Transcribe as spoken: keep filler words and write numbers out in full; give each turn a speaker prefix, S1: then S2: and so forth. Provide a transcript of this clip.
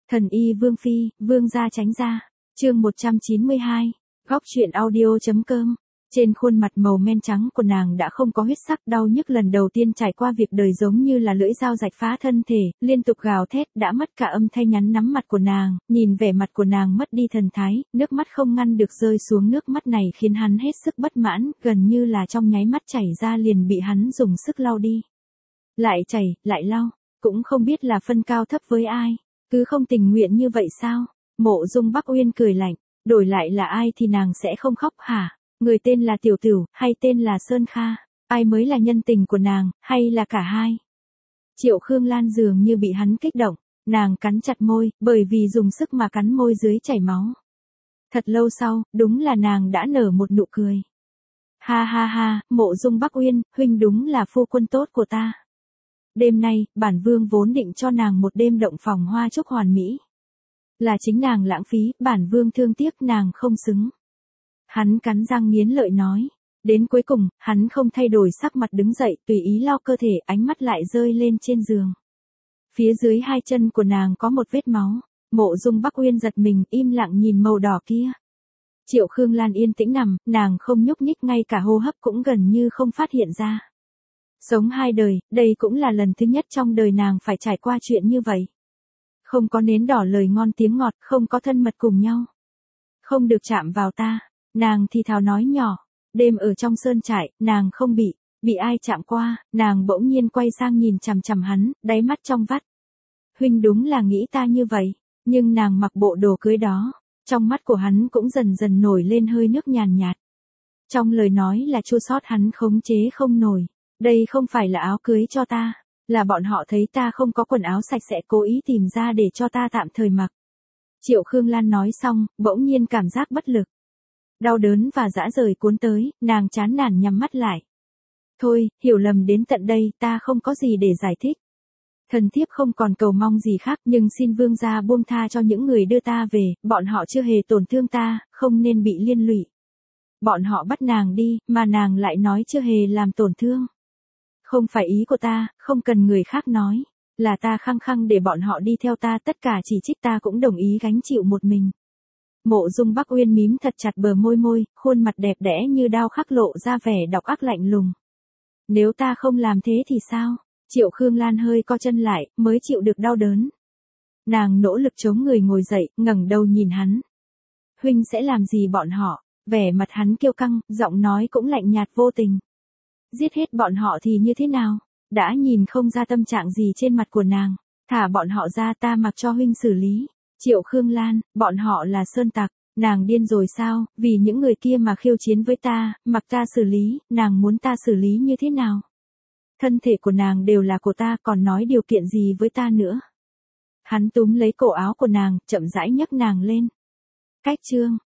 S1: Thần y Vương Phi, Vương gia tránh ra. Chương một trăm chín mươi hai. Góc truyện audio.com. Trên khuôn mặt màu men trắng của nàng đã không có huyết sắc, đau nhức lần đầu tiên trải qua việc đời giống như là lưỡi dao rạch phá thân thể, liên tục gào thét, đã mất cả âm thanh nhắn nắm mặt của nàng, nhìn vẻ mặt của nàng mất đi thần thái, nước mắt không ngăn được rơi xuống, nước mắt này khiến hắn hết sức bất mãn, gần như là trong nháy mắt chảy ra liền bị hắn dùng sức lau đi. Lại chảy, lại lau, cũng không biết là phân cao thấp với ai, cứ không tình nguyện như vậy sao? Mộ Dung Bắc Uyên cười lạnh, đổi lại là ai thì nàng sẽ không khóc hả? Người tên là Tiểu Tửu, hay tên là Sơn Kha, ai mới là nhân tình của nàng, hay là cả hai? Triệu Khương Lan dường như bị hắn kích động, nàng cắn chặt môi, bởi vì dùng sức mà cắn môi dưới chảy máu. Thật lâu sau, đúng là nàng đã nở một nụ cười. Ha ha ha, Mộ Dung Bắc Uyên, huynh đúng là phu quân tốt của ta. Đêm nay, bản vương vốn định cho nàng một đêm động phòng hoa trúc hoàn mỹ. Là chính nàng lãng phí, bản vương thương tiếc nàng không xứng. Hắn cắn răng nghiến lợi nói. Đến cuối cùng, hắn không thay đổi sắc mặt đứng dậy, tùy ý lau cơ thể, ánh mắt lại rơi lên trên giường. Phía dưới hai chân của nàng có một vết máu. Mộ Dung Bắc Uyên giật mình, im lặng nhìn màu đỏ kia. Triệu Khương Lan yên tĩnh nằm, nàng không nhúc nhích, ngay cả hô hấp cũng gần như không phát hiện ra. Sống hai đời, đây cũng là lần thứ nhất trong đời nàng phải trải qua chuyện như vậy. Không có nến đỏ lời ngon tiếng ngọt, không có thân mật cùng nhau. Không được chạm vào ta, nàng thì thào nói nhỏ. Đêm ở trong sơn trại, nàng không bị, bị ai chạm qua, nàng bỗng nhiên quay sang nhìn chằm chằm hắn, đáy mắt trong vắt. Huynh đúng là nghĩ ta như vậy, nhưng nàng mặc bộ đồ cưới đó, trong mắt của hắn cũng dần dần nổi lên hơi nước nhàn nhạt. Trong lời nói là chua xót, hắn khống chế không nổi. Đây không phải là áo cưới cho ta, là bọn họ thấy ta không có quần áo sạch sẽ cố ý tìm ra để cho ta tạm thời mặc. Triệu Khương Lan nói xong, bỗng nhiên cảm giác bất lực. Đau đớn và dã rời cuốn tới, nàng chán nản nhắm mắt lại. Thôi, hiểu lầm đến tận đây, ta không có gì để giải thích. Thần thiếp không còn cầu mong gì khác, nhưng xin vương gia buông tha cho những người đưa ta về, bọn họ chưa hề tổn thương ta, không nên bị liên lụy. Bọn họ bắt nàng đi, mà nàng lại nói chưa hề làm tổn thương. Không phải ý của ta, không cần người khác nói, là ta khăng khăng để bọn họ đi theo ta, tất cả chỉ trích ta cũng đồng ý gánh chịu một mình. Mộ Dung Bắc Uyên mím thật chặt bờ môi môi, khuôn mặt đẹp đẽ như đao khắc lộ ra vẻ độc ác lạnh lùng. Nếu ta không làm thế thì sao? Triệu Khương Lan hơi co chân lại, mới chịu được đau đớn. Nàng nỗ lực chống người ngồi dậy, ngẩng đầu nhìn hắn. Huynh sẽ làm gì bọn họ? Vẻ mặt hắn kiêu căng, giọng nói cũng lạnh nhạt vô tình. Giết hết bọn họ thì như thế nào? Đã nhìn không ra tâm trạng gì trên mặt của nàng. Thả bọn họ ra, ta mặc cho huynh xử lý. Triệu Khương Lan, bọn họ là sơn tặc. Nàng điên rồi sao? Vì những người kia mà khiêu chiến với ta, mặc ta xử lý, nàng muốn ta xử lý như thế nào? Thân thể của nàng đều là của ta, còn nói điều kiện gì với ta nữa? Hắn túm lấy cổ áo của nàng, chậm rãi nhấc nàng lên. Cách chương.